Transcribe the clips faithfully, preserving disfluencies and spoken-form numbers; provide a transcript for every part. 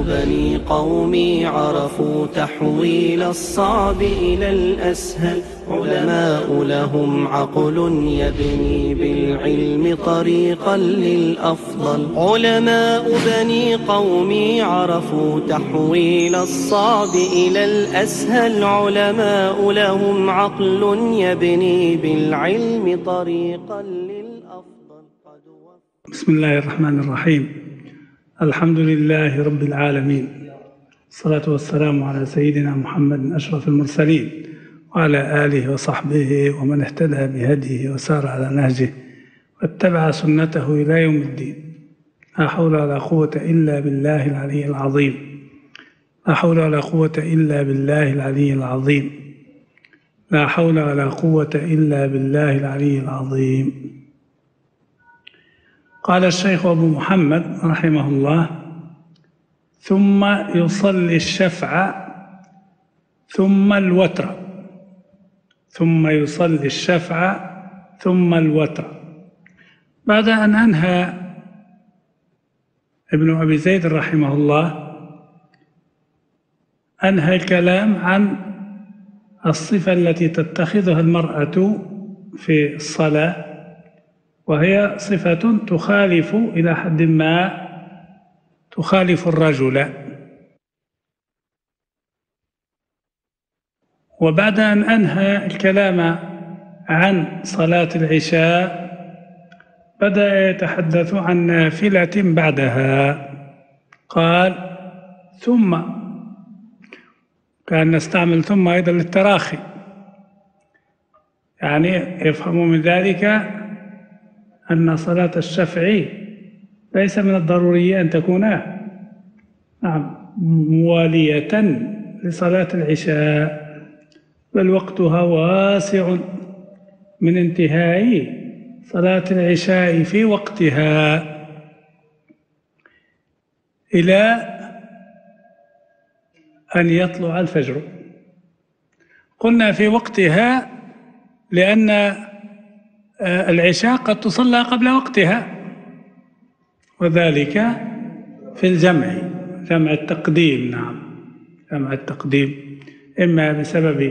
بني قومي عرفوا تحويل الصعب إلى الأسهل. علماء لهم عقل يبني بالعلم طريقا للأفضل. علماء بني قومي عرفوا تحويل الصعب إلى الأسهل. علماء لهم عقل يبني بالعلم طريقا للأفضل. بسم الله الرحمن الرحيم. الحمد لله رب العالمين، الصلاة والسلام على سيدنا محمد أشرف المرسلين وعلى آله وصحبه ومن اهتدى بهديه وسار على نهجه واتبع سنته إلى يوم الدين. لا حول ولا قوة إلا بالله العلي العظيم. لا حول ولا قوة إلا بالله العلي العظيم. لا حول ولا قوة إلا بالله العلي العظيم. قال الشيخ أبو محمد رحمه الله: ثم يصلي الشفع ثم الوتر. ثم يصلي الشفع ثم الوتر. بعد أن أنهى ابن أبي زيد رحمه الله أنهى الكلام عن الصفة التي تتخذها المرأة في الصلاة، وهي صفة تخالف إلى حد ما تخالف الرجل. وبعد أن أنهى الكلام عن صلاة العشاء بدأ يتحدث عن نافلة بعدها. قال: ثم، كان نستعمل ثم أيضا للتراخي، يعني يفهم من ذلك أن صلاة الشفع ليس من الضروري أن تكون نعم موالية لصلاة العشاء، بل وقتها واسع من انتهاء صلاة العشاء في وقتها إلى أن يطلع الفجر. قلنا في وقتها لأن العشاء قد تصلى قبل وقتها، وذلك في الجمع، جمع التقديم. نعم، جمع التقديم إما بسبب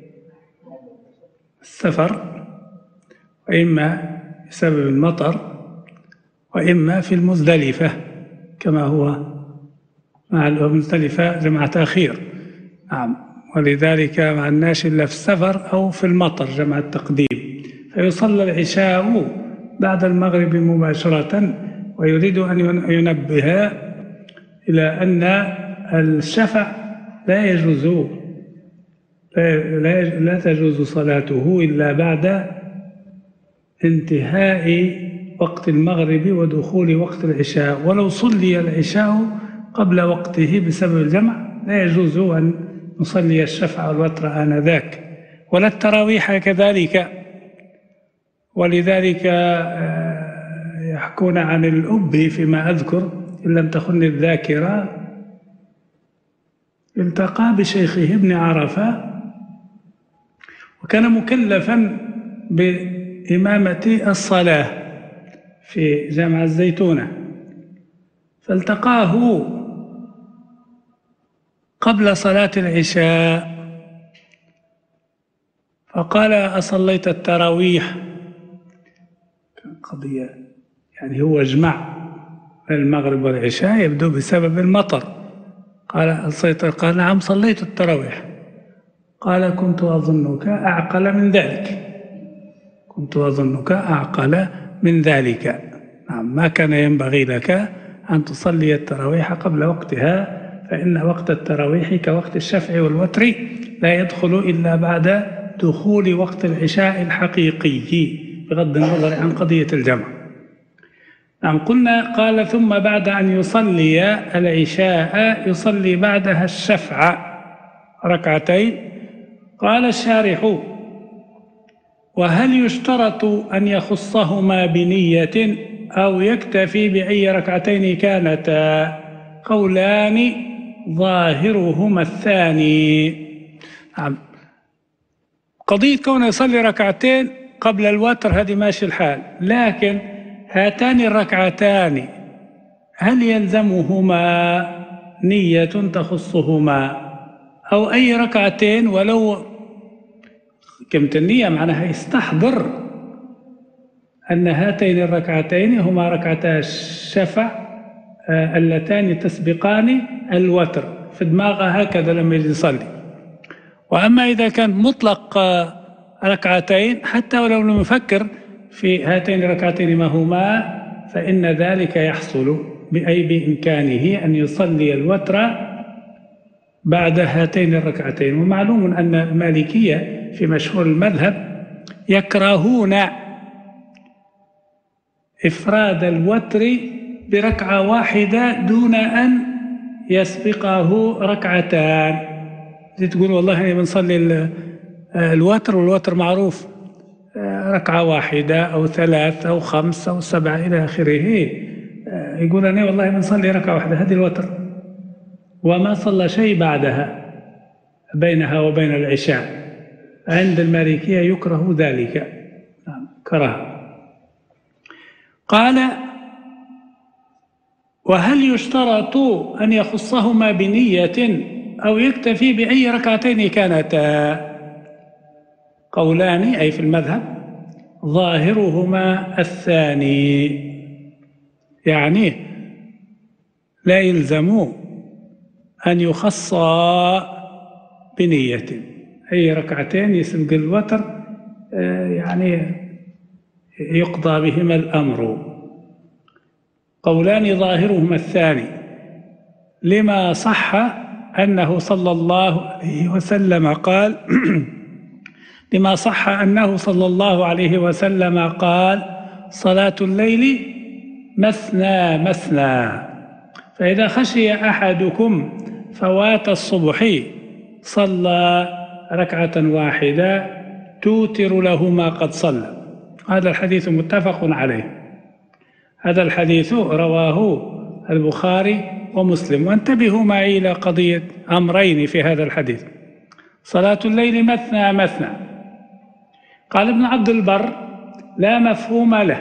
السفر، وإما بسبب المطر، وإما في المزدلفة كما هو مع المزدلفة جمع تأخير. نعم، ولذلك مع الناس إلا في السفر أو في المطر جمع التقديم. فيصلى العشاء بعد المغرب مباشرة، ويريد أن ينبه إلى أن الشفع لا يجوز لا, لا تجوز صلاته إلا بعد انتهاء وقت المغرب ودخول وقت العشاء. ولو صلي العشاء قبل وقته بسبب الجمع لا يجوز أن نصلي الشفع والوتر آنذاك، ولا التراويح كذلك. ولذلك يحكون عن الأب فيما أذكر إن لم تخن الذاكرة، التقى بشيخه ابن عرفة، وكان مكلفا بإمامة الصلاة في جامع الزيتونة، فالتقاه قبل صلاة العشاء فقال: أصليت التراويح؟ قضية يعني هو جمع المغرب والعشاء يبدو بسبب المطر. قال: أصليت؟ قال: نعم صليت التراويح. قال: كنت أظنك أعقل من ذلك. كنت أظنك أعقل من ذلك. نعم، ما كان ينبغي لك أن تصلي التراويح قبل وقتها، فإن وقت التراويح كوقت الشفع والوتر لا يدخل إلا بعد دخول وقت العشاء الحقيقي، بغض النظر عن قضية الجمع. نعم، قلنا قال: ثم بعد أن يصلي العشاء يصلي بعدها الشفع ركعتين. قال الشارح: وهل يشترط أن يخصهما بنية أو يكتفي بأي ركعتين كانتا؟ قولان ظاهرهما الثاني. نعم، قضية كونه يصلي ركعتين قبل الوتر هذه ماشي الحال، لكن هاتان الركعتان هل يلزمهما نية تخصهما، أو أي ركعتين ولو كلمة النية معناها يستحضر أن هاتين الركعتين هما ركعتا الشفع اللتان تسبقان الوتر، في دماغه هكذا لما يصلي. وأما إذا كان مطلق ركعتين حتى ولو لم يفكر في هاتين الركعتين ما هما، فإن ذلك يحصل بأي بإمكانه أن يصلي الوتر بعد هاتين الركعتين. ومعلوم أن المالكية في مشهور المذهب يكرهون إفراد الوتر بركعة واحدة دون أن يسبقه ركعتان. تقول والله أنا بنصلي الوتر والوتر معروف ركعة واحدة أو ثلاث أو خمس أو سبعة إلى آخره، يقول أنا والله بنصلي ركعة واحدة هذه الوتر وما صلى شيء بعدها بينها وبين العشاء. عند المالكية يكره ذلك، كره. قال: وهل يشترط أن يخصهما بنية أو يكتفي بأي ركعتين كانتا؟ قولان أي في المذهب، ظاهرهما الثاني، يعني لا يلزم أن يخص بنية، أي ركعتين يسبق الوتر يعني يقضى بهما الأمر. قولان ظاهرهما الثاني، لما صح أنه صلى الله عليه وسلم قال لما صح أنه صلى الله عليه وسلم قال: صلاة الليل مثنى مثنى، فإذا خشي أحدكم فوات الصبح صلى ركعة واحدة توتر له ما قد صلى. هذا الحديث متفق عليه. هذا الحديث رواه البخاري ومسلم. وانتبهوا معي إلى قضية أمرين في هذا الحديث: صلاة الليل مثنى مثنى. قال ابن عبد البر: لا مفهوم له،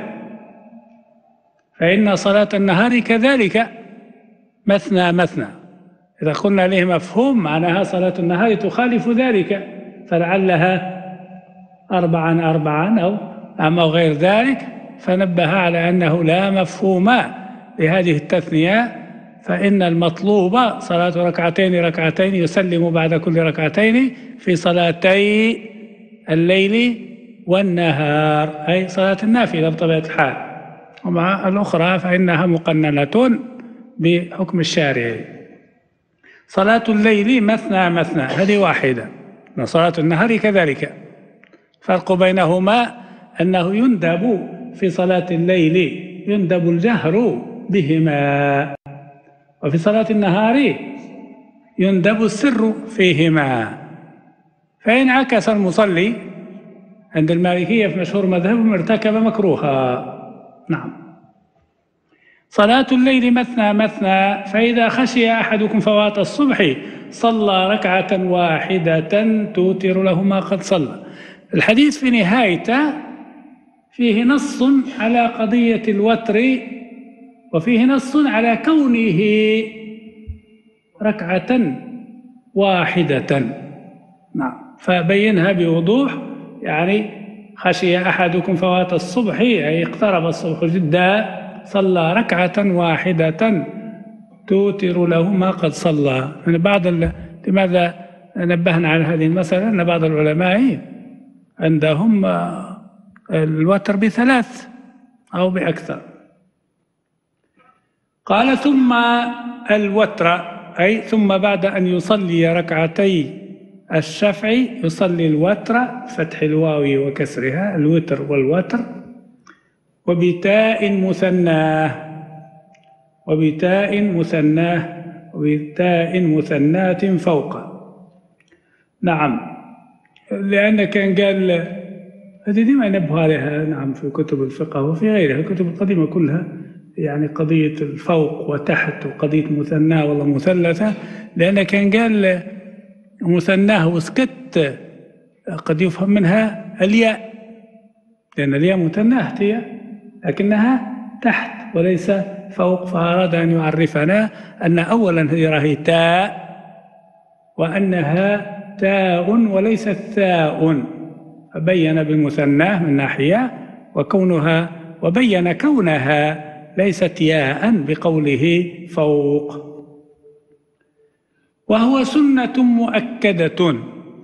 فإن صلاة النهار كذلك مثنى مثنى. إذا قلنا له مفهوم معناها صلاة النهار تخالف ذلك، فلعلها أربعا أربعا أو أو غير ذلك، فنبه على أنه لا مفهوم لهذه التثنية، فإن المطلوب صلاة ركعتين ركعتين يسلم بعد كل ركعتين في صلاتي الليل والنهار، أي صلاة النافلة بطبيعة الحال. ومع الأخرى فإنها مقننة بحكم الشارع. صلاة الليل مثنى مثنى هذه واحدة، وصلاة النهار كذلك. فرق بينهما أنه يندب في صلاة الليل يندب الجهر بهما، وفي صلاة النهار يندب السر فيهما. فإن عكس المصلي عند المالكية في مشهور مذهبهم ارتكب مكروها. نعم. صلاة الليل مثنى مثنى، فإذا خشي أحدكم فوات الصبح صلى ركعة واحدة توتر له ما قد صلى. الحديث في نهايته فيه نص على قضية الوتر، وفيه نص على كونه ركعة واحدة. نعم. فبينها بوضوح، يعني خشي أحدكم فوات الصبح أي اقترب الصبح جدا صلى ركعة واحدة توتر له ما قد صلى. يعني بعض لماذا نبهنا على هذه المسألة؟ أن بعض العلماء عندهم الوتر بثلاث أو بأكثر. قال: ثم الوتر، أي ثم بعد أن يصلي ركعتي الشفع يصلي الوتر، فتح الواو وكسرها، الوتر والوتر، وبتاء مثناه وبتاء مثناه وبتاء مثنات فوق. نعم، لأن كان قال هذه دي ما ينبه عليها نعم في كتب الفقه وفي غيرها الكتب القديمة كلها، يعني قضية الفوق وتحت وقضية مثناه والله مثلثة، لأن كان قال مثناه وسكت قد يفهم منها الياء، لأن الياء مثناه هي لكنها تحت وليس فوق، فأراد أن يعرفنا أن أولا هي تاء وأنها تاء وليست ثاء، فبين بالمثنى من ناحية، وكونها وبين كونها ليست ياء بقوله فوق. وهو سنة مؤكدة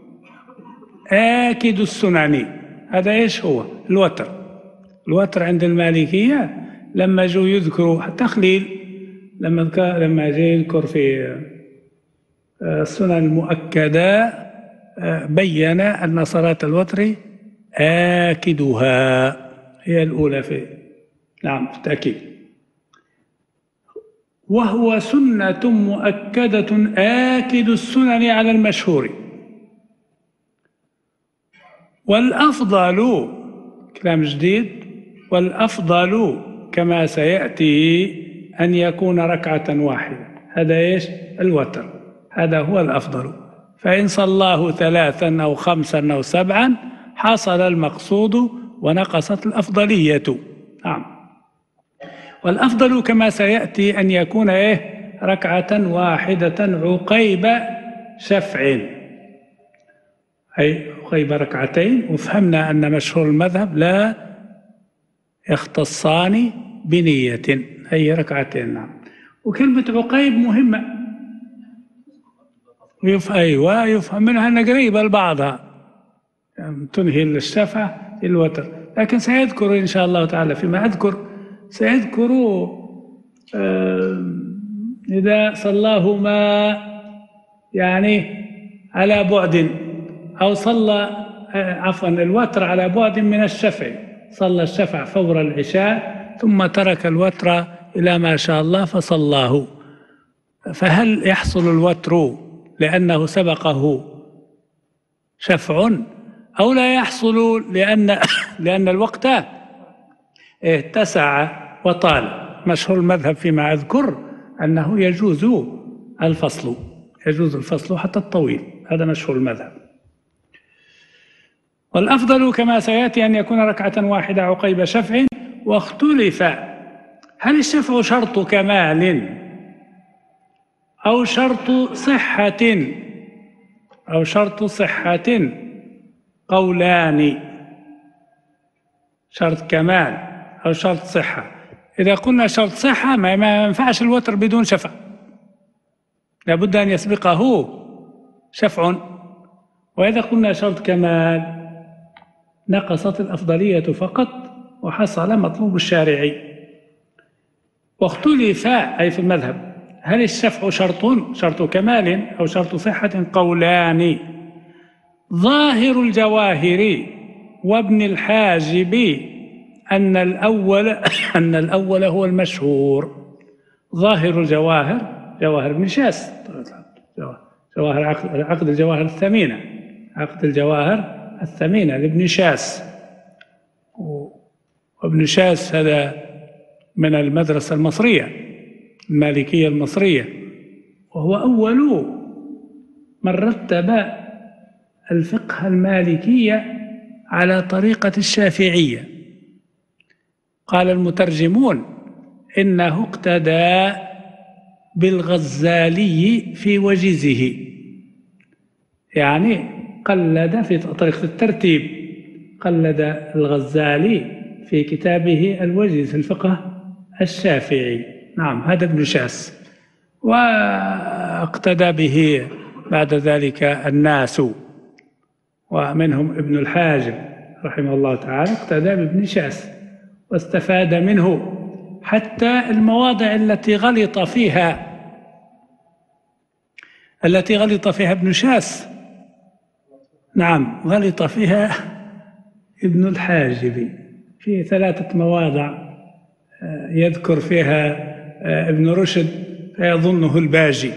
آكد السنن. هذا إيش هو؟ الوتر. الوتر عند المالكية لما جو يذكروا تخليل، لما لما جاء يذكر في السنن المؤكدة بين أن صلاة الوتر آكدها هي الأولى في نعم في التأكيد. وهو سنة مؤكدة آكد السنن على المشهور. والأفضل كلام جديد، والأفضل كما سيأتي أن يكون ركعة واحدة. هذا إيش؟ الوتر، هذا هو الأفضل. فإن صلاه ثلاثا أو خمسا أو سبعا حصل المقصود ونقصت الأفضلية. نعم. والأفضل كما سيأتي أن يكون إيه؟ ركعة واحدة عقيب شفع، أي عقيب ركعتين. وفهمنا أن مشهور المذهب لا يختصان بنية، أي ركعتين. نعم. وكلمة عقيب مهمة، ويف أيوة يفهم منها أن قريبة لبعضها، يعني تنهي الشفع الوتر. لكن سيذكر إن شاء الله تعالى فيما أذكر، سيذكر آه إذا صلاهما يعني على بعد، أو صلى آه عفوا الوتر على بعد من الشفع، صلى الشفع فور العشاء ثم ترك الوتر إلى ما شاء الله فصلاه، فهل يحصل الوتر لأنه سبقه شفع أو لا يحصل لأن لأن الوقت اتسع وطال؟ مشهور المذهب فيما أذكر أنه يجوز الفصل، يجوز الفصل حتى الطويل، هذا مشهور المذهب. والأفضل كما سيأتي أن يكون ركعة واحدة عقيب شفع. واختلف هل الشفع شرط كمال أو شرط صحة أو شرط صحة؟ قولان، شرط كمال أو شرط صحة. إذا قلنا شرط صحة ما ينفعش الوتر بدون شفع، لابد أن يسبقه شفع. وإذا قلنا شرط كمال نقصت الأفضلية فقط وحصل مطلوب الشارعي. واختلف أي في المذهب هل الشفع شرط شرط كمال أو شرط صحة؟ قولان. ظاهر الجواهر وابن الحاجب أن الأول أن الأول هو المشهور. ظاهر الجواهر جواهر ابن شاس، جواهر عقد الجواهر الثمينة، عقد الجواهر الثمينة لابن شاس. وابن شاس هذا من المدرسة المصرية المالكية المصرية، وهو أول من رتب الفقه المالكية على طريقة الشافعية. قال المترجمون إنه اقتدى بالغزالي في وجزه، يعني قلد في طريقة الترتيب، قلد الغزالي في كتابه الوجز في الفقه الشافعي. نعم، هذا ابن شاس. واقتدى به بعد ذلك الناس، ومنهم ابن الحاجب رحمه الله تعالى اقتدى بابن شاس واستفاد منه، حتى المواضع التي غلط فيها التي غلط فيها ابن شاس، نعم غلط فيها ابن الحاجب في ثلاثة مواضع يذكر فيها ابن رشد فيظنه الباجي.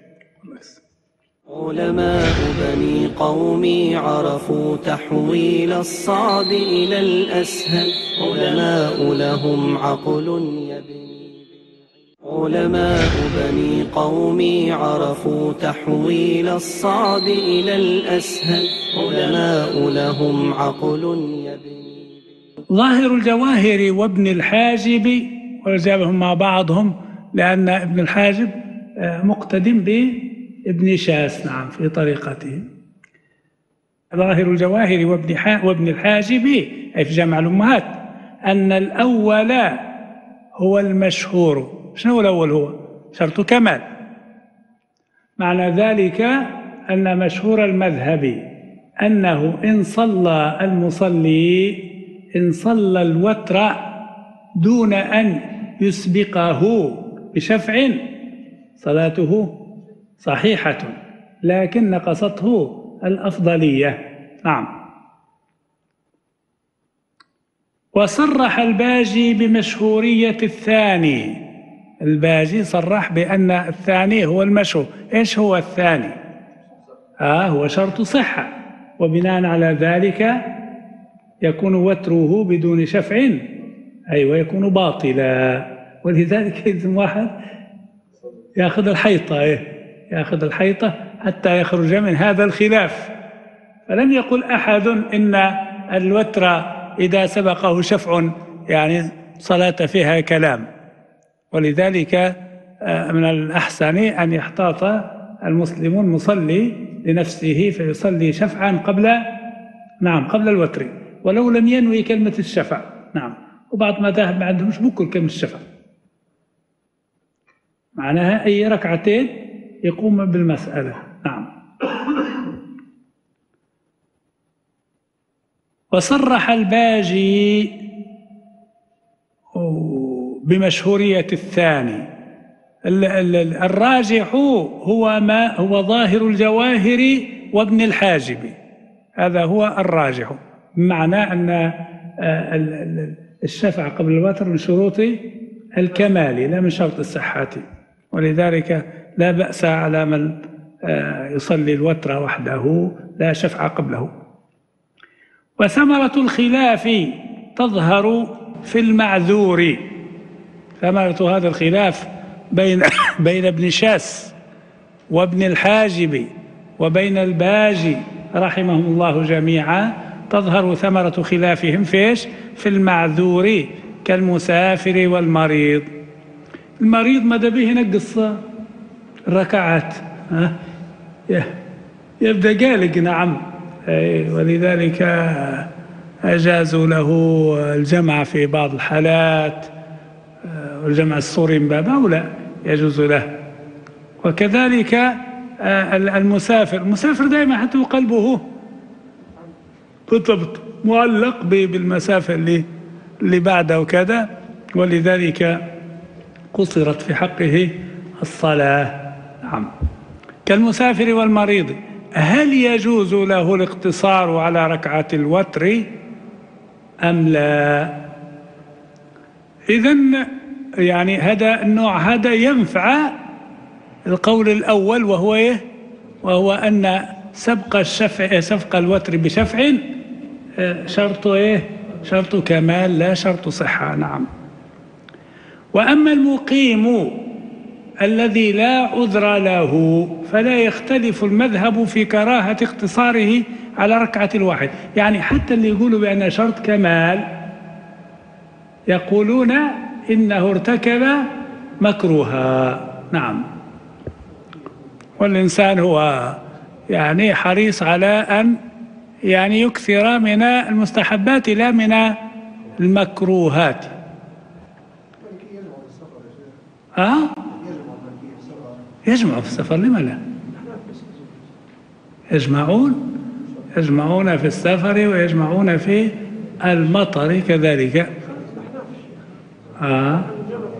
علماء بني قومي عرفوا تحويل الصعب إلى الأسهل، علماء لهم عقل يبني علماء بني قومي عرفوا تحويل الصعب إلى الأسهل، علماء لهم عقل يبني. ظاهر الجواهر وابن الحاجب وجابهم مع بعضهم لأن ابن الحاجب مقتدم بابن شاس نعم في طريقته. ظاهر الجواهر وابن وابن الحاجب أي في جمع الأمهات أن الأول هو المشهور. شنو الأول؟ هو شرط كمال. معنى ذلك أن مشهور المذهب أنه إن صلى المصلي إن صلى الوتر دون أن يسبقه بشفع صلاته صحيحة لكن نقصته الأفضلية. نعم. وصرح الباجي بمشهورية الثاني. الباجي صرح بأن الثاني هو المشهور. إيش هو الثاني؟ آه هو شرط صحة، وبناء على ذلك يكون وتره بدون شفع أي ويكون باطلا. ولذلك إذن واحد يأخذ الحيطة إيه؟ يأخذ الحيطة حتى يخرج من هذا الخلاف. فلم يقل أحد إن الوتر إذا سبقه شفع يعني صلاة فيها كلام. ولذلك من الأحسن أن يحتاط المسلم المصلي لنفسه فيصلي شفعا قبل نعم قبل الوتر ولو لم ينوي كلمة الشفع. نعم. وبعض ما ذهب ما عندهمش بكل كلمة الشفع، معناها أي ركعتين يقوم بالمسألة. نعم. وصرح الباجي بمشهورية الثاني. الراجح هو ما هو ظاهر الجواهر وابن الحاجب، هذا هو الراجح، بمعنى أن الشفع قبل الوتر من شروط الكمال لا من شرط الصحة. ولذلك لا بأس على من يصلي الوتر وحده لا شفع قبله. وثمرة الخلاف تظهر في المعذور. ثمرة هذا الخلاف بين بين ابن شاس وابن الحاجب وبين الباجي رحمهم الله جميعا تظهر ثمرة خلافهم فيش؟ في المعذور كالمسافر والمريض. المريض ماذا به ينقص الركعات ها؟ يبدأ قالق. نعم. ولذلك أجازوا له الجمع في بعض الحالات، والجمع الصوري من باب أولى يجوز له. وكذلك المسافر المسافر دائما حتى قلبه بالضبط معلق بالمسافة اللي اللي بعده وكذا، ولذلك قصرت في حقه الصلاة. نعم. كالمسافر والمريض. هل يجوز له الاقتصار على ركعة الوتر أم لا؟ إذن يعني هذا النوع هذا ينفع القول الأول وهو إيه؟ وهو أن سبق الشفع سبق الوتر بشفع شرط إيه؟ شرط كمال لا شرط صحة. نعم. وأما المقيم الذي لا عذر له فلا يختلف المذهب في كراهة اقتصاره على ركعة الواحد. يعني حتى اللي يقولوا بأن شرط كمال يقولون إنه ارتكب مكروها. نعم. والإنسان هو يعني حريص على أن يعني يكثر من المستحبات لا من المكروهات. ها؟ يجمع في السفر لما لا؟ يجمعون يجمعون في السفر ويجمعون في المطر كذلك. آه.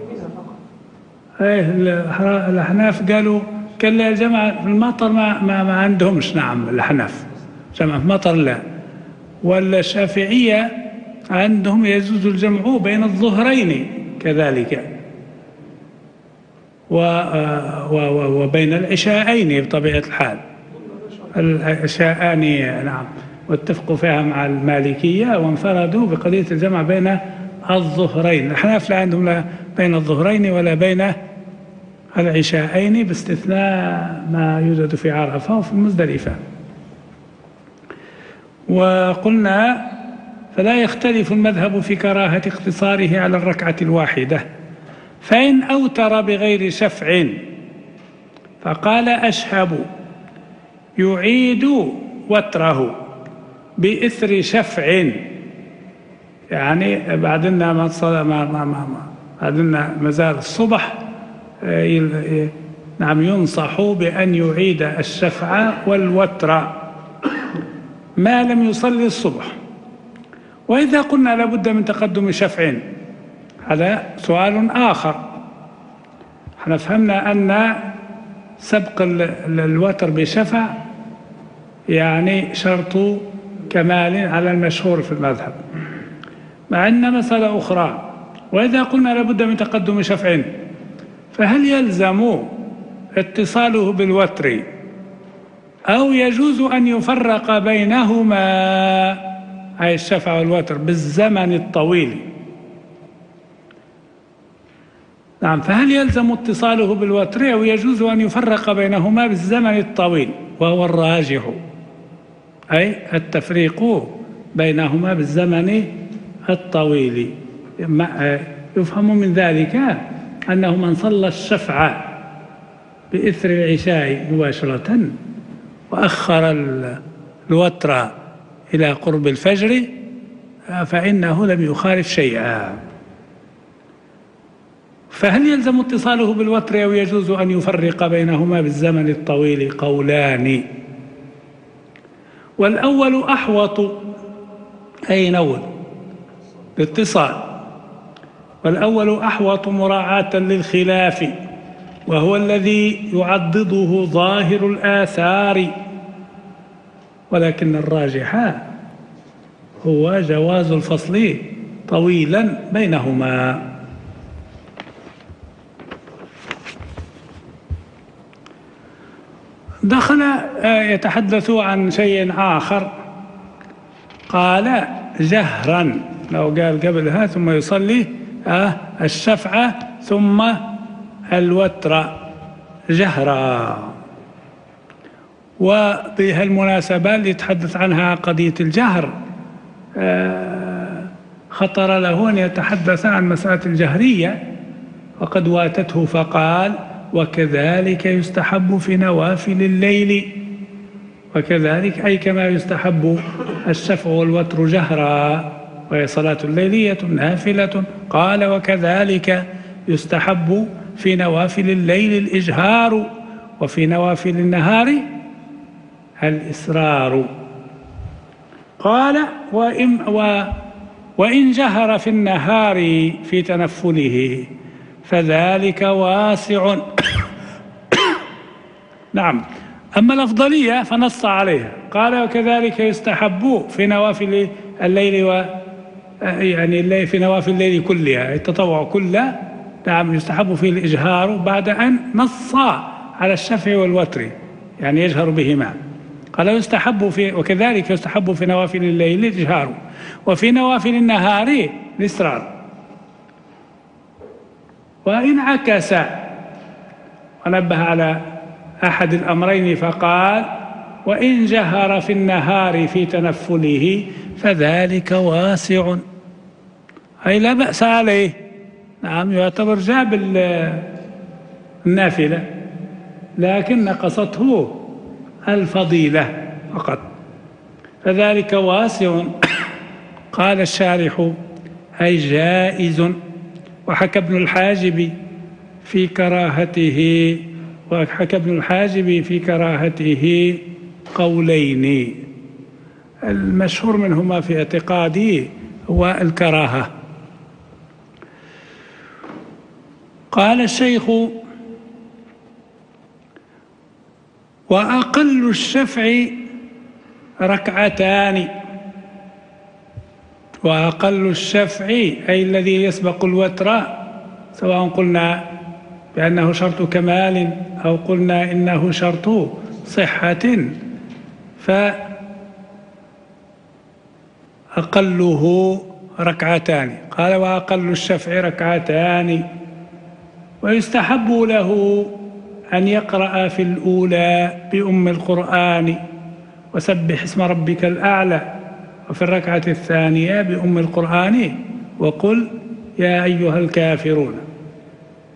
ايه الأحناف قالوا كان لا الجمع في المطر ما, ما, ما عندهمش. نعم. الأحناف جمع في المطر لا. والشافعية عندهم يجوز الجمع بين الظهرين كذلك وبين العشاءين بطبيعة الحال. العشاءان نعم واتفقوا فيها مع المالكية وانفردوا بقضية الجمع بين الظهرين. الأحناف لا عندهم لا بين الظهرين ولا بين العشاءين باستثناء ما يوجد في عرفة وفي المزدلفة. وقلنا فلا يختلف المذهب في كراهة اقتصاره على الركعة الواحدة فإن أوتر بغير شفع فقال أشهب يعيد وتره بإثر شفع، يعني بعدنا ما صلى ما ما ما بعدنا مازال الصبح نعم ينصح بأن يعيد الشفع والوتر ما لم يصلي الصبح. وإذا قلنا لابد من تقدم شفع هذا سؤال آخر. احنا فهمنا أن سبق الوتر بشفع يعني شرط كمال على المشهور في المذهب، مع أن مسألة أخرى. وإذا قلنا لابد من تقدم شفع فهل يلزم اتصاله بالوتر أو يجوز أن يفرق بينهما أي الشفع والوتر بالزمن الطويل؟ نعم، فهل يلزم اتصاله بالوتر أو يجوز أن يفرق بينهما بالزمن الطويل؟ وهو الراجح، أي التفريق بينهما بالزمن الطويل. يفهم من ذلك أنه من صلى الشفع بإثر العشاء مباشرة وأخر الوتر إلى قرب الفجر فإنه لم يخالف شيئا. فهل يلزم اتصاله بالوتر أو يجوز أن يفرق بينهما بالزمن الطويل؟ قولان، والأول أحوط أي نول الاتصال، والأول أحوط مراعاة للخلاف، وهو الذي يعضده ظاهر الآثار، ولكن الراجح هو جواز الفصل طويلا بينهما. دخل يتحدث عن شيء آخر، قال جهرا، لو قال قبلها ثم يصلي الشفع ثم الوتر جهرا. وبهالمناسبة اللي يتحدث عنها قضية الجهر خطر له أن يتحدث عن مسألة الجهرية وقد واتته فقال وكذلك يستحب في نوافل الليل، وكذلك أي كما يستحب الشفع والوتر جهرا وهي صلاة الليلية نافلة. قال وكذلك يستحب في نوافل الليل الإجهار وفي نوافل النهار الإسرار. قال وإن, و وإن جهر في النهار في تنفله فذلك واسع. نعم، أما الأفضلية فنص عليها، قال وكذلك يستحب في نوافل الليل و يعني الليل في نوافل الليل كلها التطوع كله. نعم، يستحب فيه الإجهار بعد أن نص على الشفع والوتر يعني يجهر بهما. قال يستحب في وكذلك يستحب في نوافل الليل الإجهار وفي نوافل النهار الإسرار. وإن عكس ونبه على أحد الأمرين فقال وإن جهر في النهار في تنفله فذلك واسع، أي لا بأس عليه. نعم، يعتبر جاب النافلة لكن نقصته الفضيلة فقط، فذلك واسع. قال الشارح أي جائز. وحكى ابن الحاجب في كراهته وحكى ابن الحاجب في كراهته قولين، المشهور منهما في اعتقادي هو الكراهة. قال الشيخ وأقل الشفع ركعتان، وأقل الشفع أي الذي يسبق الوتر، سواء قلنا بأنه شرط كمال أو قلنا إنه شرط صحة، فأقله ركعتان. قال وأقل الشفع ركعتان. ويستحب له أن يقرأ في الأولى بأم القرآن وسبح اسم ربك الأعلى، وفي الركعة الثانية بأم القرآن وقل يا أيها الكافرون.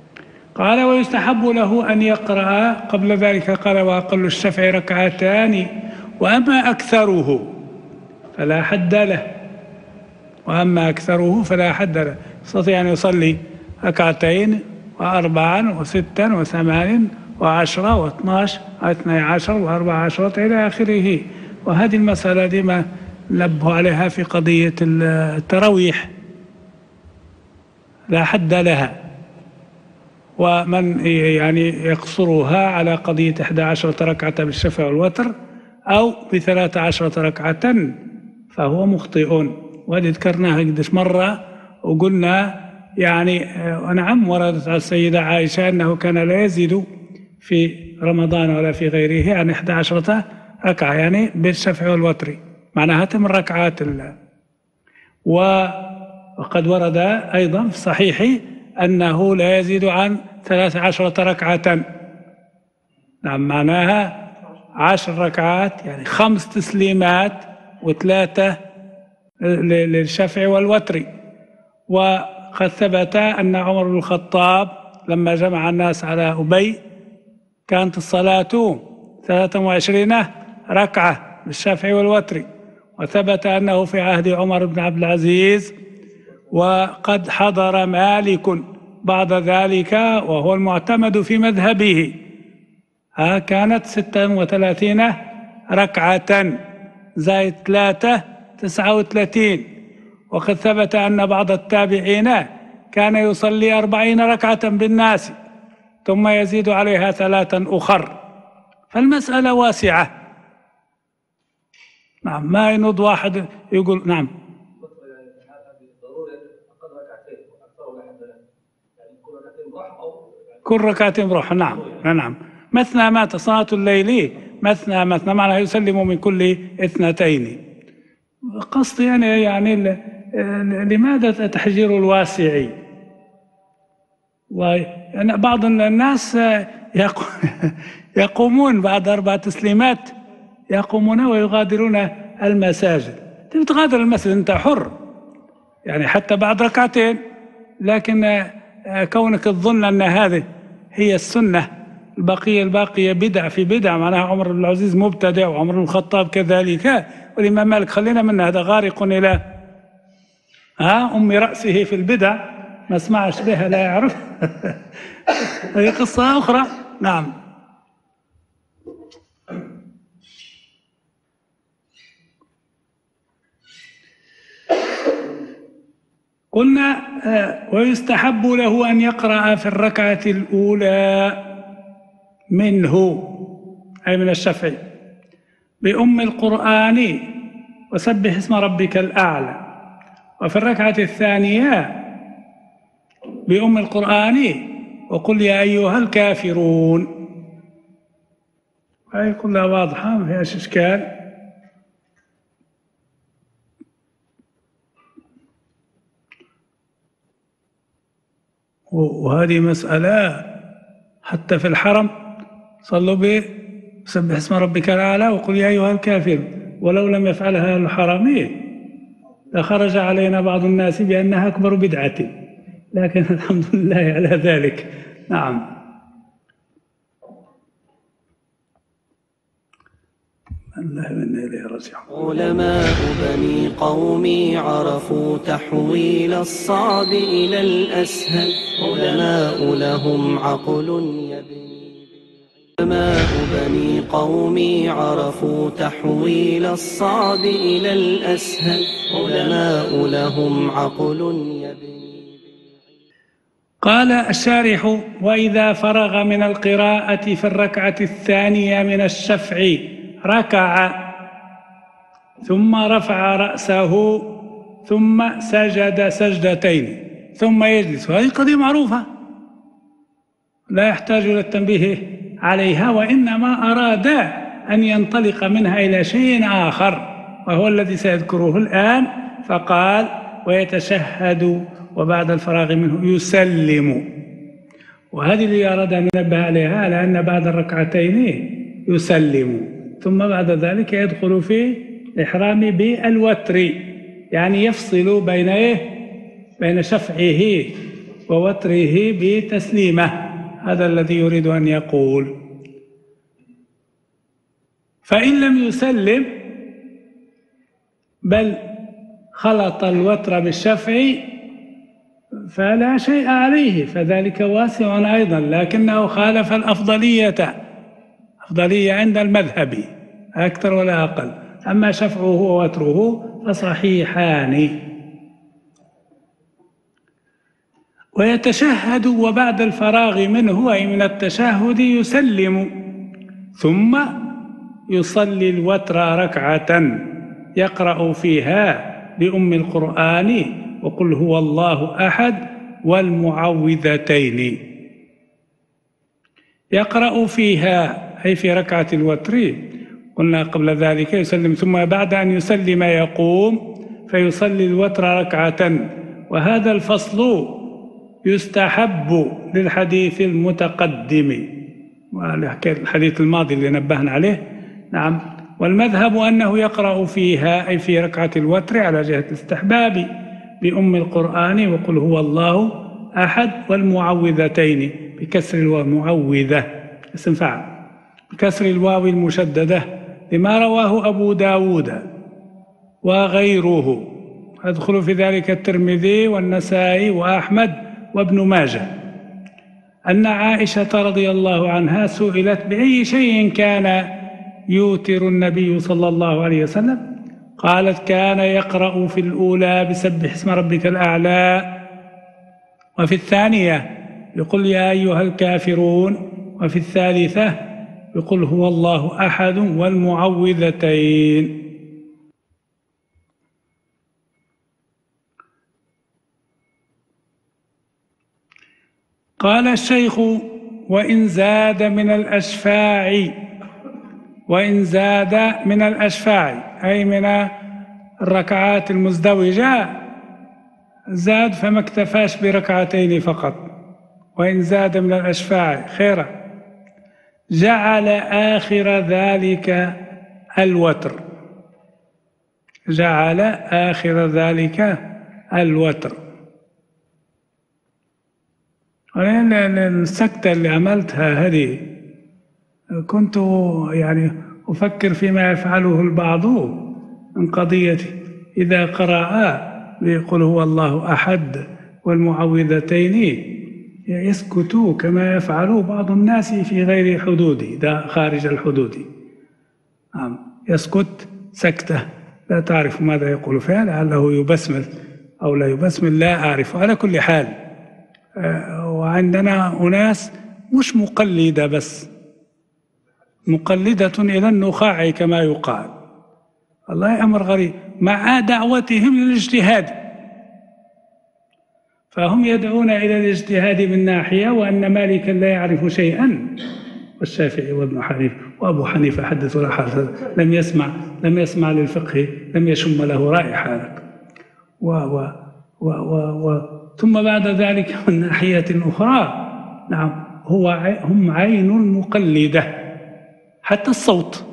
قال ويستحب له أن يقرأ قبل ذلك، قال وأقل الشفع ركعتان وأما أكثره فلا حد له وأما أكثره فلا حد له يستطيع أن يصلي ركعتين وأربعا وستا وثمان وعشرة واثناش واثني عشر وأربع عشرة إلى آخره. وهذه المسألة دي ما نبه عليها في قضية التراويح لا حد لها، ومن يعني يقصرها على قضية إحدى عشرة ركعة بالشفع والوتر أو بثلاث عشرة ركعة فهو مخطئ. وهذه ذكرناها قدش مرة وقلنا يعني نعم وردت على السيدة عائشة أنه كان لا يزيد في رمضان ولا في غيره عن إحدى عشرة ركعة يعني بالشفع والوتر، معناها تم ركعات الله. وقد ورد أيضا في الصحيح أنه لا يزيد عن ثلاث عشرة ركعة، نعم معناها عشر ركعات يعني خمس تسليمات وثلاثة للشفع والوتر. وقد ثبت أن عمر بن الخطاب لما جمع الناس على أبي كانت الصلاة ثلاثة وعشرين ركعة بالشفع والوتر. وثبت أنه في عهد عمر بن عبد العزيز وقد حضر مالك بعد ذلك وهو المعتمد في مذهبه ها كانت ستة وثلاثين ركعة زائد ثلاثة تسعة وثلاثين. وقد ثبت أن بعض التابعين كان يصلي أربعين ركعة بالناس ثم يزيد عليها ثلاثا أخر. فالمسألة واسعة، نعم ما ينض واحد يقول نعم كل ركعتين بروح. نعم نعم مثنى مات صلاة الليل مثنى مثنى معناه يسلم من كل اثنتين. قصدي يعني يعني لماذا تحجير الواسع؟ يعني بعض الناس يقومون بعد أربع تسليمات يقومون ويغادرون المساجد. تبي تغادر المسجد أنت حر يعني حتى بعد ركعتين، لكن كونك تظن أن هذه هي السنة البقية الباقية بدع في بدع، معناها عمر بن العزيز مبتدع وعمر بن الخطاب كذلك والإمام مالك خلينا من هذا غارق إلى ها أم رأسه في البدع ما اسمعش بها لا يعرف. هذه قصة أخرى. نعم قلنا ويستحب له أن يقرأ في الركعة الأولى منه أي من الشفع بأم القرآن وسبح اسم ربك الأعلى، وفي الركعة الثانية بأم القرآن وقل يا أيها الكافرون. هذه كلها واضحة ما فيهاش إشكال. وهذه مسألة حتى في الحرم صلوا به سبح اسم ربك الأعلى وقل يا أيها الكافر، ولو لم يفعلها الحرمين لخرج علينا بعض الناس بأنها أكبر بدعة، لكن الحمد لله على ذلك. نعم الله من إليه راجعون. علماء بني قومي عرفوا تحويل الصعب إلى الأسهل، علماء لهم عقل يبني. علماء بني قومي عرفوا تحويل الصعب إلى الأسهل، علماء لهم عقل يبني. قال الشارح وإذا فرغ من القراءة في الركعة الثانية من الشفع ركع ثم رفع رأسه ثم سجد سجدتين ثم يجلس، وهذه قضية معروفة لا يحتاج إلى التنبيه عليها، وإنما أراد أن ينطلق منها إلى شيء آخر وهو الذي سيذكره الآن، فقال ويتشهد وبعد الفراغ منه يسلم. وهذه اللي أراد أن ينبه عليها لأن بعد الركعتين يسلم ثم بعد ذلك يدخل في الإحرام بالوتر، يعني يفصل بين إيه؟ بين شفعه ووتره بتسليمه. هذا الذي يريد أن يقول. فإن لم يسلم بل خلط الوتر بالشفع فلا شيء عليه، فذلك واسع أيضا، لكنه خالف الأفضلية، أفضلية عند المذهب أكثر ولا أقل. أما شفعه ووتره فصحيحان. ويتشهد وبعد الفراغ منه أي من التشهد يسلم، ثم يصلي الوتر ركعة يقرأ فيها بأم القرآن وقل هو الله أحد والمعوذتين. يقرأ فيها أي في ركعة الوتر، قلنا قبل ذلك يسلم، ثم بعد أن يسلم يقوم فيصلي الوتر ركعة. وهذا الفصل يستحب للحديث المتقدم والحديث الماضي اللي نبهنا عليه. نعم. والمذهب أنه يقرأ فيها أي في ركعة الوتر على جهة الاستحباب بأم القرآن وقل هو الله أحد والمعوذتين بكسر الواو، معوذة اسم فاعل بكسر الواو المشددة، لما رواه أبو داود وغيره، أدخل في ذلك الترمذي والنسائي وأحمد وابن ماجه، أن عائشة رضي الله عنها سئلت بأي شيء كان يوتر النبي صلى الله عليه وسلم، قالت كان يقرأ في الأولى بسبح اسم ربك الأعلى، وفي الثانية يقول يا أيها الكافرون، وفي الثالثة يقول هو الله أحد والمعوذتين. قال الشيخ وإن زاد من الأشفاع، وإن زاد من الأشفاع أي من الركعات المزدوجة زاد فما اكتفاش بركعتين فقط، وإن زاد من الأشفاع خيرا جعل آخر ذلك الوتر، جعل آخر ذلك الوتر. السكتة اللي عملتها هذه كنت يعني أفكر فيما يفعله البعض من قضية إذا قرأ يقول هو الله أحد والمعوذتين يسكتوا كما يفعل بعض الناس في غير حدود، ده خارج الحدود، يسكت سكتة لا تعرف ماذا يقول فيها، لعله يبسمل أو لا يبسمل لا أعرف. على كل حال وعندنا أناس مش مقلدة بس، مقلدة إلى النخاع كما يقال، والله أمر غريب، مع دعوتهم للاجتهاد، فهم يدعون إلى الاجتهاد من ناحية، وأن مالكا لا يعرف شيئا والشافعي وابن حنيفة وأبو حنيفة حدث ولا حدث، لم يسمع لم يسمع للفقه، لم يشم له رائحة و و و و و ثم بعد ذلك من ناحية أخرى نعم هو هم عين المقلدة، حتى الصوت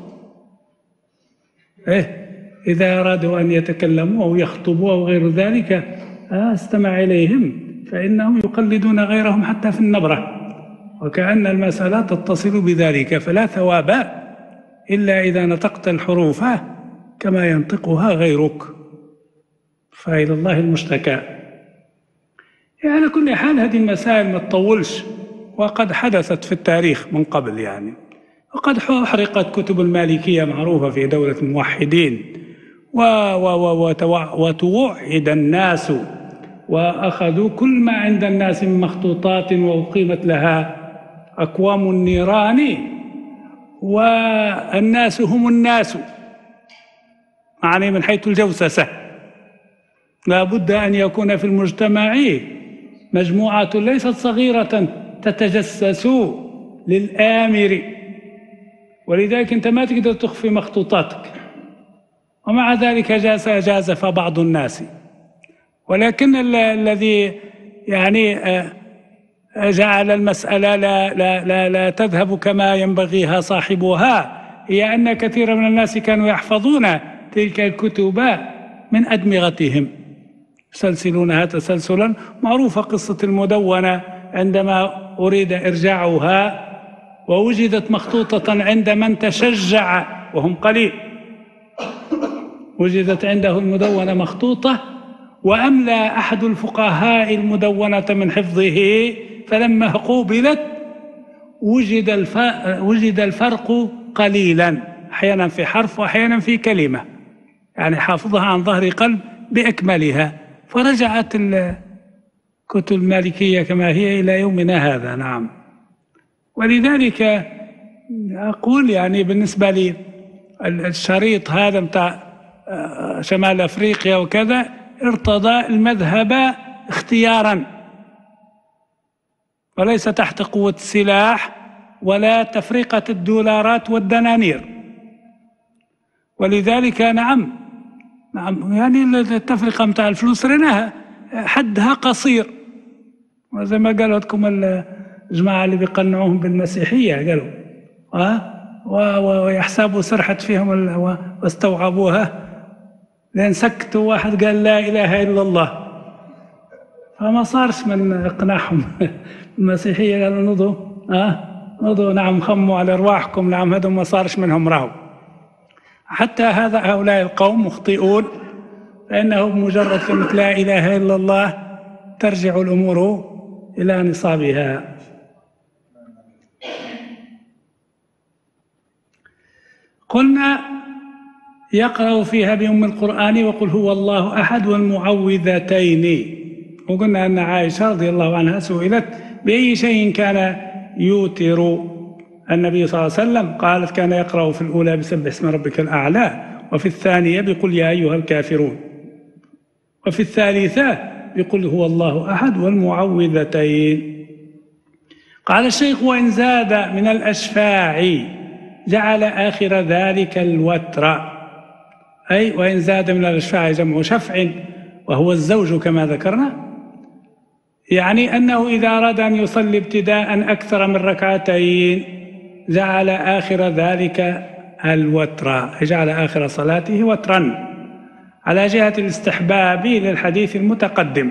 إيه إذا أرادوا أن يتكلموا أو يخطبوا أو غير ذلك استمع إليهم فإنهم يقلدون غيرهم حتى في النبرة، وكأن المسألة تتصل بذلك، فلا ثواب إلا إذا نطقت الحروف كما ينطقها غيرك، فإلى الله المشتكى. يعني على كل حال هذه المسائل ما تطولش، وقد حدثت في التاريخ من قبل يعني، وقد أحرقت كتب المالكية معروفة في دولة الموحدين، وتوعد الناس وأخذوا كل ما عند الناس من مخطوطات وأقيمت لها أكوام النيران، والناس هم الناس يعني من حيث الجوسسة، لا بد أن يكون في المجتمع مجموعة ليست صغيرة تتجسس للآمر، ولذلك أنت ما تقدر تخفي مخطوطاتك، ومع ذلك جاز جازف بعض الناس. ولكن الذي يعني جعل المسألة لا, لا, لا, لا تذهب كما ينبغيها صاحبها هي أن كثير من الناس كانوا يحفظون تلك الكتب من أدمغتهم، يسلسلونها تسلسلا. معروفة قصة المدونة عندما أريد إرجاعها ووجدت مخطوطة عند من تشجع وهم قليل، وجدت عنده المدونة مخطوطة وأملى أحد الفقهاء المدونة من حفظه، فلما قوبلت وجد وجد الفرق قليلا، أحيانا في حرف وأحيانا في كلمة، يعني حافظها عن ظهر قلب بأكملها، فرجعت الكتب المالكية كما هي إلى يومنا هذا. نعم. ولذلك أقول يعني بالنسبة لي الشريط هذا متاع شمال أفريقيا وكذا ارتضى المذهب اختيارا وليس تحت قوة السلاح ولا تفرقة الدولارات والدنانير. ولذلك نعم نعم يعني التفرقة متاع الفلوس رناها حدها قصير، وزي ما قالوا لكم الجماعة اللي بيقنعوهم بالمسيحية قالوا ها ويحسبوا سرحت فيهم واستوعبوها، لأن سكتوا واحد قال لا إله إلا الله، فما صارش من إقناعهم المسيحية، قالوا نضوا ها نضوا نعم خموا على أرواحكم، نعم هذا ما صارش منهم راهو. حتى هذا هؤلاء القوم مخطئون، فإنه بمجرد كلمة لا إله إلا الله ترجع الأمور إلى نصابها. قلنا يقرأ فيها بأم القرآن وقل هو الله أحد والمعوذتين، وقلنا أن عائشة رضي الله عنها سئلت بأي شيء كان يوتر النبي صلى الله عليه وسلم، قالت كان يقرأ في الأولى بسبح اسم ربك الأعلى، وفي الثانية بقل يا أيها الكافرون، وفي الثالثة بقل هو الله أحد والمعوذتين. قال الشيخ وإن زاد من الأشفاع جعل آخر ذلك الوتر، أي وإن زاد من الأشفاع جمع شفع وهو الزوج كما ذكرنا، يعني أنه إذا أراد أن يصلي ابتداء أكثر من ركعتين جعل آخر ذلك الوتر، جعل آخر صلاته وترا على جهة الاستحباب للحديث المتقدم.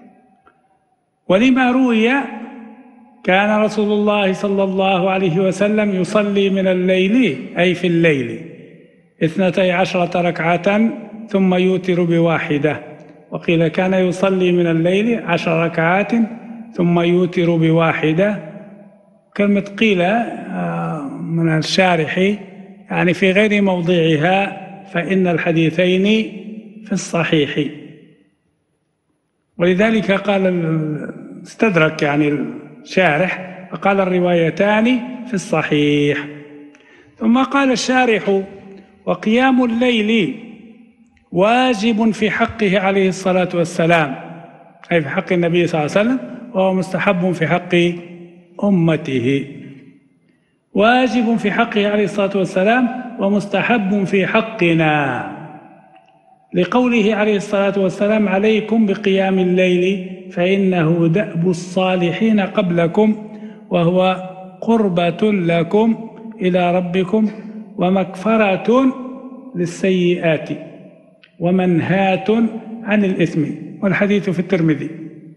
ولما روي كان رسول الله صلى الله عليه وسلم يصلي من الليل أي في الليل اثنتي عشرة ركعة ثم يوتر بواحدة، وقيل كان يصلي من الليل عشر ركعات ثم يوتر بواحدة. كلمة قيل من الشارح يعني في غير موضعها، فإن الحديثين في الصحيح. ولذلك قال استدرك يعني الشارح فقال الروايتان في الصحيح. ثم قال الشارح وقيام الليل واجب في حقه عليه الصلاة والسلام، أي في حق النبي صلى الله عليه وسلم، وهو مستحب في حق أمته. واجب في حقه عليه الصلاة والسلام ومستحب في حقنا، لقوله عليه الصلاة والسلام عليكم بقيام الليل فإنه دأب الصالحين قبلكم وهو قربة لكم إلى ربكم ومكفرة للسيئات ومنهاة عن الإثم، والحديث في الترمذي.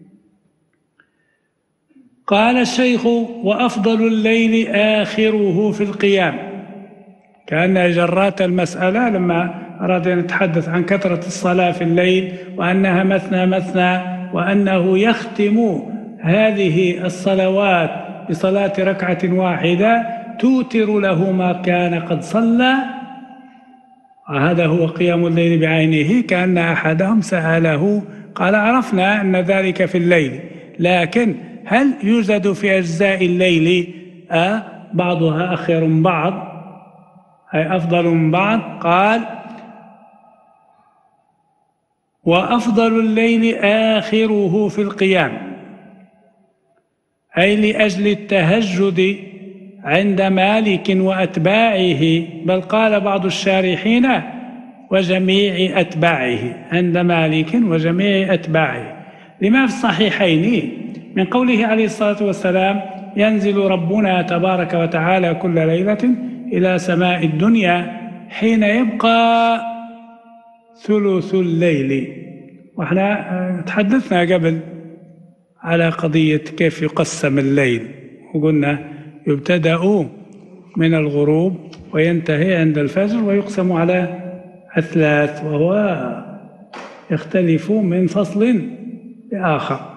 قال الشيخ وأفضل الليل آخره في القيام، كأن جرات المسألة لما أراد أن يتحدث عن كثرة الصلاة في الليل وأنها مثنى مثنى، وأنه يختم هذه الصلوات بصلاة ركعة واحدة توتر له ما كان قد صلى، وهذا هو قيام الليل بعينه. كأن أحدهم سأله قال عرفنا أن ذلك في الليل، لكن هل يوجد في أجزاء الليل آه بعضها أخير من بعض أي أفضل من بعض؟ قال وأفضل الليل آخره في القيام، أي لأجل التهجد عند مالك وأتباعه، بل قال بعض الشارحين وجميع أتباعه، عند مالك وجميع أتباعه، لما في الصحيحين من قوله عليه الصلاة والسلام ينزل ربنا تبارك وتعالى كل ليلة إلى سماء الدنيا حين يبقى ثلث الليل. وإحنا تحدثنا قبل على قضية كيف يقسم الليل، وقلنا يبتدأ من الغروب وينتهي عند الفجر، ويقسم على أثلاث، وهو يختلف من فصل لآخر.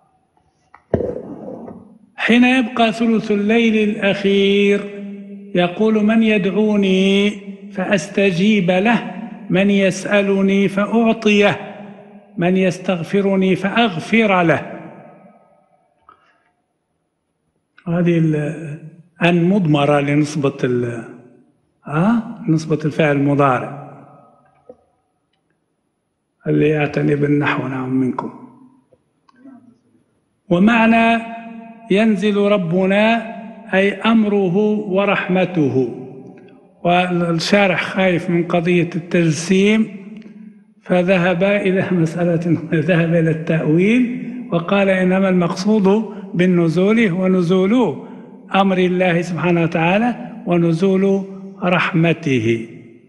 حين يبقى ثلث الليل الأخير يقول: من يدعوني فأستجيب له، من يسألني فأعطيه، من يستغفرني فأغفر له. هذه أن مضمرة لنسبة آه نسبة الفعل المضارع اللي يعتني بالنحو نعم منكم. ومعنى ينزل ربنا أي أمره ورحمته. والشارح خايف من قضية التجسيم فذهب إلى مسألة ذهب إلى التأويل وقال إنما المقصود بالنزول هو نزول أمر الله سبحانه وتعالى ونزول رحمته.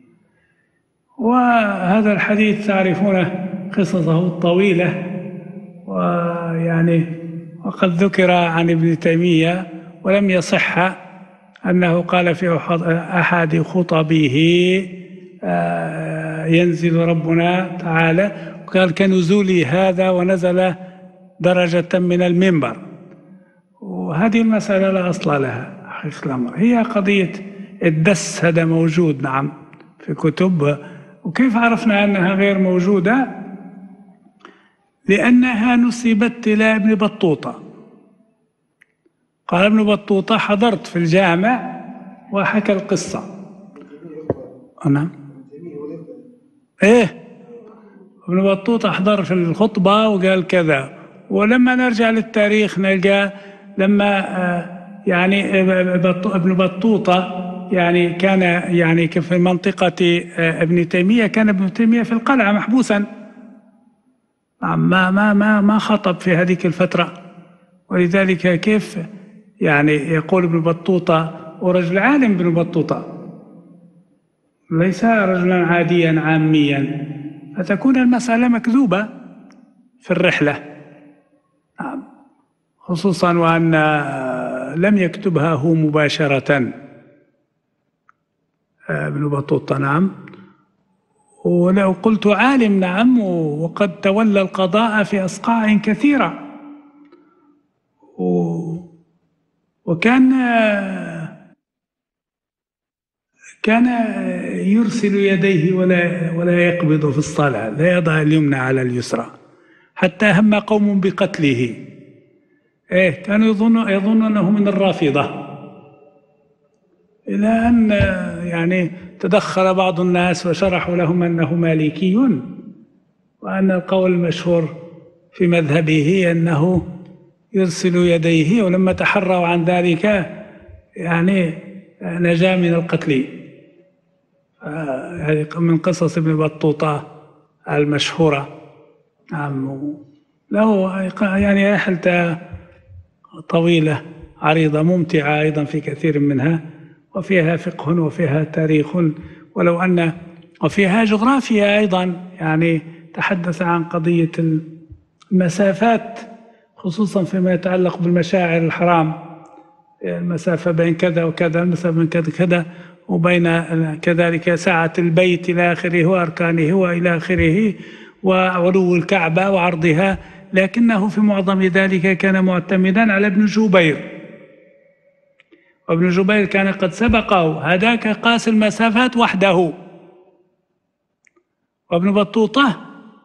وهذا الحديث تعرفون قصصه الطويلة، ويعني وقد ذكر عن ابن تيمية ولم يصح أنه قال في أحد خطبه ينزل ربنا تعالى، وقال كنزول هذا ونزل درجة من المنبر. وهذه المسألة لا أصل لها حقيقة الأمر، هي قضية الدس، هذا موجود نعم في كتب. وكيف عرفنا أنها غير موجودة؟ لأنها نسبت إلى ابن بطوطة. قال ابن بطوطة: حضرت في الجامع وحكى القصة. نعم إيه ابن بطوطة حضر في الخطبة وقال كذا. ولما نرجع للتاريخ نلقى لما يعني ابن بطوطة يعني كان يعني في منطقة ابن تيمية، كان ابن تيمية في القلعة محبوسا، ما ما ما ما خطب في هذه الفترة. ولذلك كيف يعني يقول ابن بطوطة، ورجل عالم ابن بطوطة ليس رجلا عاديا عاميا، فتكون المسألة مكذوبة في الرحلة، خصوصا وأن لم يكتبها هو مباشرة ابن بطوطة. نعم. ولو قلت عالم نعم، وقد تولى القضاء في أصقاع كثيرة، وكان كان يرسل يديه ولا ولا يقبض في الصلاة، لا يضع اليمنى على اليسرى، حتى هم قوم بقتله. إيه كانوا يظن يظنونه من الرافضة، إلى أن يعني تدخل بعض الناس وشرحوا لهم أنه مالكي، وأن القول المشهور في مذهبه أنه يرسل يديه، ولما تحروا عن ذلك يعني نجا من القتل. هذه من قصص ابن بطوطة المشهورة. نعم. له يعني رحلة طويلة عريضة ممتعة أيضا في كثير منها، وفيها فقه وفيها تاريخ، ولو أن وفيها جغرافيا أيضا، يعني تحدث عن قضية المسافات خصوصا فيما يتعلق بالمشاعر الحرام، المسافة بين كذا وكذا، المسافة بين كذا كذا، وبين كذلك سعة البيت إلى آخره وأركانه وإلى آخره، وعلو الكعبة وعرضها. لكنه في معظم ذلك كان معتمدا على ابن جبير، وابن جبير كان قد سبقه، هذاك قاس المسافات وحده. وابن بطوطة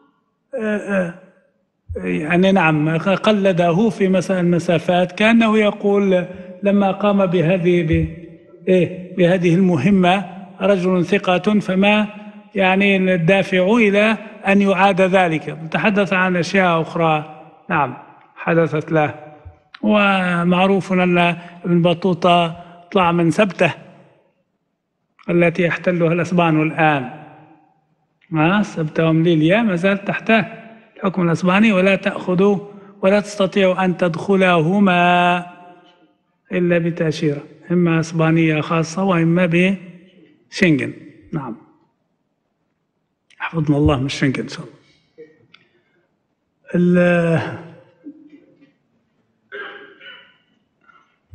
يعني نعم قلده في مسائل المسافات، كأنه يقول لما قام بهذه بهذه المهمة رجل ثقة، فما يعني الدافع إلى أن يعاد ذلك. نتحدث عن أشياء أخرى نعم حدثت له. ومعروف أن ابن بطوطة طلع من سبته التي يحتلها الأسبان الآن، ما سبته ومليليا ما زالت تحت الحكم الأسباني، ولا تأخذوا ولا تستطيعوا أن تدخلهما إلا بتأشيرة، إما أسبانية خاصة وإما بشنغن. نعم حفظنا الله من الشنغن.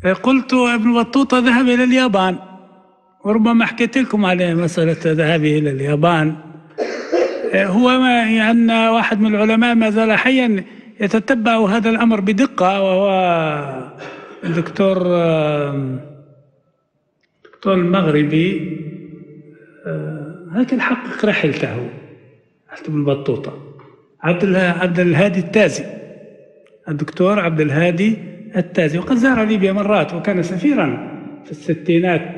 قلت ابن بطوطة ذهب إلى اليابان، وربما حكيت لكم على مسألة ذهابه إلى اليابان. هو ما يعني واحد من العلماء ما زال حيا يتتبع هذا الأمر بدقة، وهو الدكتور الدكتور المغربي هكذا حقق رحلته ابن بطوطة، عبد عبد الهادي التازي، الدكتور عبد الهادي التازي، وقد زار ليبيا مرات وكان سفيرا في الستينات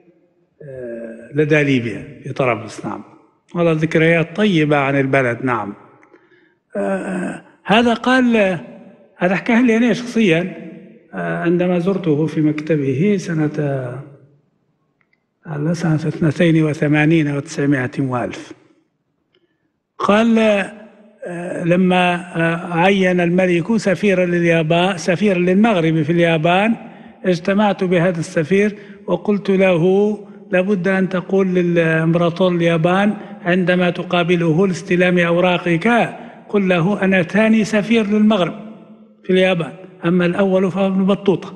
لدى ليبيا في طرابلس. نعم، والله ذكريات طيبة عن البلد. نعم. آه هذا قال، هذا حكاه لي أنا شخصيا آه عندما زرته في مكتبه سنة آه سنة اثنتين وثمانين وتسعمائة وألف. قال آه لما آه عين الملك سفيرا لليابان، سفيرا للمغرب في اليابان، اجتمعت بهذا السفير وقلت له لابد أن تقول للإمبراطور اليابان عندما تقابله لاستلام أوراقك قل له أنا ثاني سفير للمغرب في اليابان، أما الأول فهو ابن بطوطة.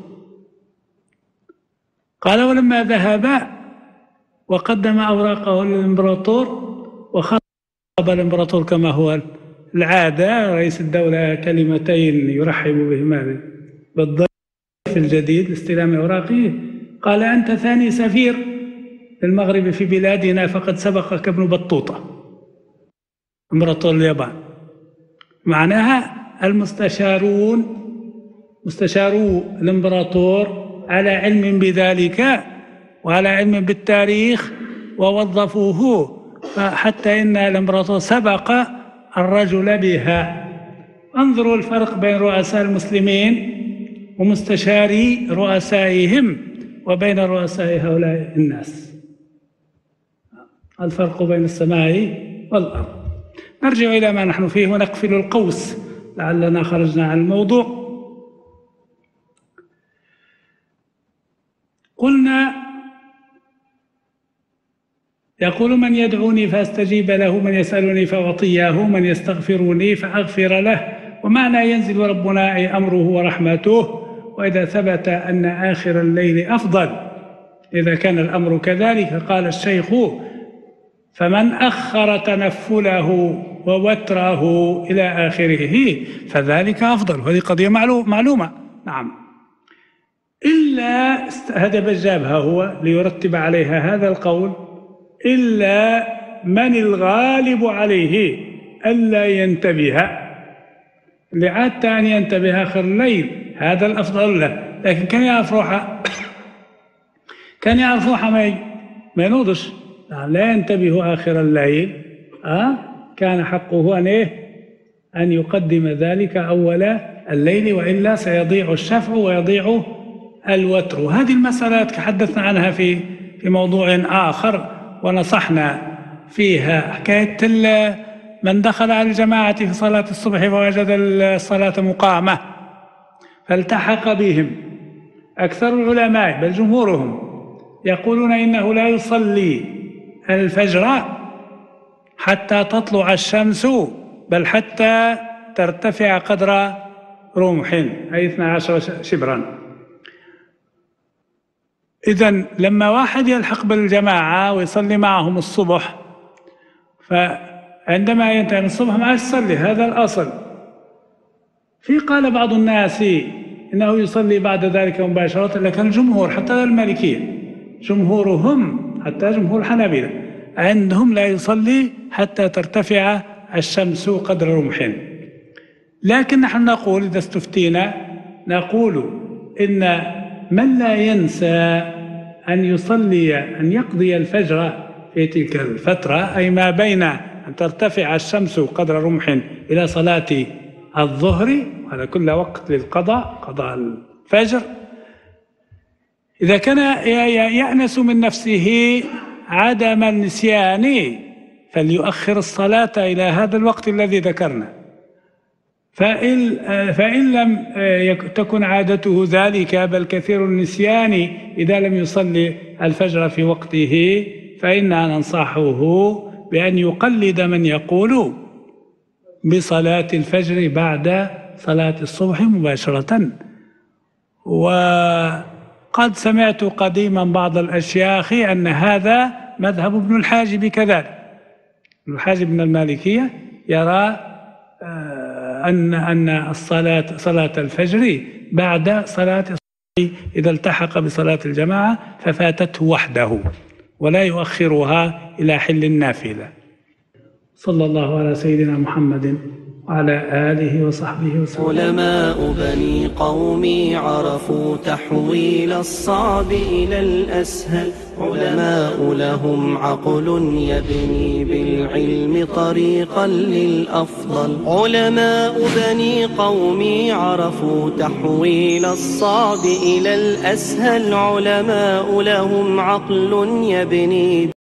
قال ولما ذهب وقدم أوراقه للإمبراطور وخطب الإمبراطور كما هو العادة، رئيس الدولة كلمتين يرحب بهما بالضيف الجديد لاستلام أوراقه، قال أنت ثاني سفير للمغرب في بلادنا فقد سبقك ابن بطوطة إمبراطور اليابان. معناها المستشارون مستشارو الإمبراطور على علم بذلك وعلى علم بالتاريخ ووظفوه، حتى إن الإمبراطور سبق الرجل بها. انظروا الفرق بين رؤساء المسلمين ومستشاري رؤسائهم وبين رؤساء هؤلاء الناس، الفرق بين السماء والأرض. نرجع إلى ما نحن فيه ونقفل القوس لعلنا خرجنا عن الموضوع. قلنا يقول من يدعوني فاستجيب له، من يسألني فأعطيه، من يستغفرني فأغفر له. ومعنى ينزل ربنا أي أمره ورحمته. وإذا ثبت أن آخر الليل أفضل، إذا كان الأمر كذلك، قال الشيخ فمن أخر تنفله ووتره إلى آخره فذلك أفضل. وهذه قضية معلومة. نعم. إلا هذا بجابها هو ليرتب عليها هذا القول، إلا من الغالب عليه ألا ينتبه، اللي عادة أن ينتبه آخر الليل هذا الأفضل له، لكن كان يعرف روحه كان يعرف روحه ما ما ينوضش، لا ينتبه آخر الليل، أه؟ كان حقه أن إيه؟ أن يقدم ذلك أول الليل، وإلا سيضيع الشفع ويضيع الوتر. هذه المسألة تحدثنا عنها في في موضوع آخر ونصحنا فيها، حكاية من دخل على الجماعة في صلاة الصبح ووجد الصلاة مقامة فالتحق بهم. أكثر العلماء بل جمهورهم يقولون إنه لا يصلي الفجر حتى تطلع الشمس، بل حتى ترتفع قدر رمح أي اثني عشر شبرا. إذن لما واحد يلحق بالجماعة ويصلي معهم الصبح، فعندما ينتهي من الصبح ما يصلي، هذا الأصل. في قال بعض الناس إنه يصلي بعد ذلك مباشرة، لكن الجمهور حتى المالكية جمهورهم حتى جمهور الحنابلة عندهم لا يصلي حتى ترتفع الشمس قدر رمح. لكن نحن نقول إذا استفتينا نقول إن من لا ينسى أن يصلي أن يقضي الفجر في تلك الفترة، أي ما بين أن ترتفع الشمس قدر رمح إلى صلاة الظهر، هذا كل وقت للقضاء، قضاء الفجر. إذا كان يأنس من نفسه عدم النسيان فليؤخر الصلاة إلى هذا الوقت الذي ذكرنا. فإن, فإن لم تكن عادته ذلك بل كثير النسيان إذا لم يصلي الفجر في وقته، فإننا ننصحه بأن يقلد من يقول بصلاة الفجر بعد صلاة الصبح مباشرة. و قد سمعت قديما بعض الأشياخ أن هذا مذهب ابن الحاجب كذلك. ابن الحاجب من المالكية يرى أن أن الصلاة صلاة الفجر بعد صلاة الصبح إذا التحق بصلاة الجماعة ففاتته وحده ولا يؤخرها إلى حل النافلة. صلى الله على سيدنا محمد وعلى آله وصحبه وسلم. علماء بني قومي عرفوا تحويل الصعب إلى الأسهل. علماء لهم عقل يبني بالعلم طريقا للأفضل. علماء بني قومي عرفوا تحويل الصعب إلى الأسهل. علماء لهم عقل يبني